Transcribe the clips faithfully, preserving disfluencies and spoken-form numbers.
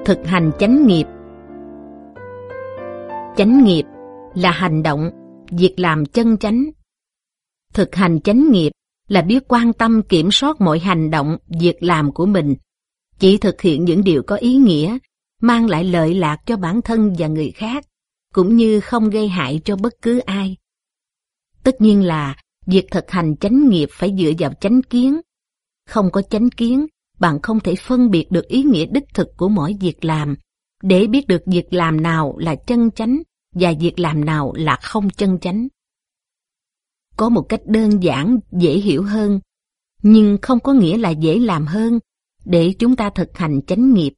Thực hành chánh nghiệp. Chánh nghiệp là hành động, việc làm chân chánh. Thực hành chánh nghiệp là biết quan tâm kiểm soát mọi hành động, việc làm của mình, chỉ thực hiện những điều có ý nghĩa, mang lại lợi lạc cho bản thân và người khác, cũng như không gây hại cho bất cứ ai. Tất nhiên là việc thực hành chánh nghiệp phải dựa vào chánh kiến. Không có chánh kiến, bạn không thể phân biệt được ý nghĩa đích thực của mỗi việc làm, để biết được việc làm nào là chân chánh và việc làm nào là không chân chánh. Có một cách đơn giản, dễ hiểu hơn, nhưng không có nghĩa là dễ làm hơn, để chúng ta thực hành chánh nghiệp.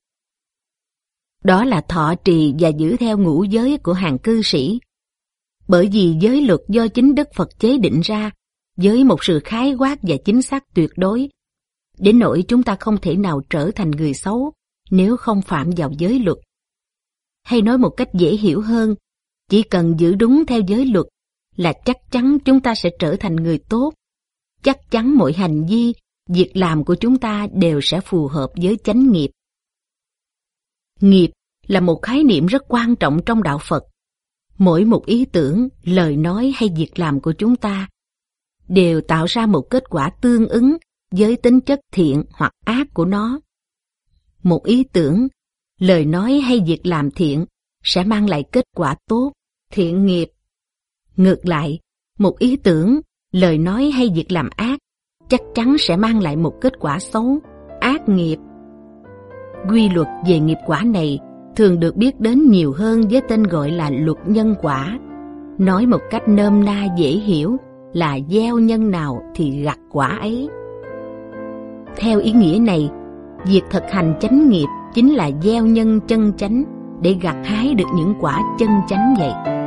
Đó là thọ trì và giữ theo ngũ giới của hàng cư sĩ. Bởi vì giới luật do chính Đức Phật chế định ra, với một sự khái quát và chính xác tuyệt đối, đến nỗi chúng ta không thể nào trở thành người xấu nếu không phạm vào giới luật. Hay nói một cách dễ hiểu hơn, chỉ cần giữ đúng theo giới luật là chắc chắn chúng ta sẽ trở thành người tốt. Chắc chắn mọi hành vi, việc làm của chúng ta đều sẽ phù hợp với chánh nghiệp. Nghiệp là một khái niệm rất quan trọng trong đạo Phật. Mỗi một ý tưởng, lời nói hay việc làm của chúng ta đều tạo ra một kết quả tương ứng với tính chất thiện hoặc ác của nó. Một ý tưởng, lời nói hay việc làm thiện sẽ mang lại kết quả tốt, thiện nghiệp. Ngược lại, một ý tưởng, lời nói hay việc làm ác chắc chắn sẽ mang lại một kết quả xấu, ác nghiệp. Quy luật về nghiệp quả này thường được biết đến nhiều hơn với tên gọi là luật nhân quả. Nói một cách nôm na dễ hiểu là gieo nhân nào thì gặt quả ấy. Theo ý nghĩa này, việc thực hành chánh nghiệp chính là gieo nhân chân chánh để gặt hái được những quả chân chánh vậy.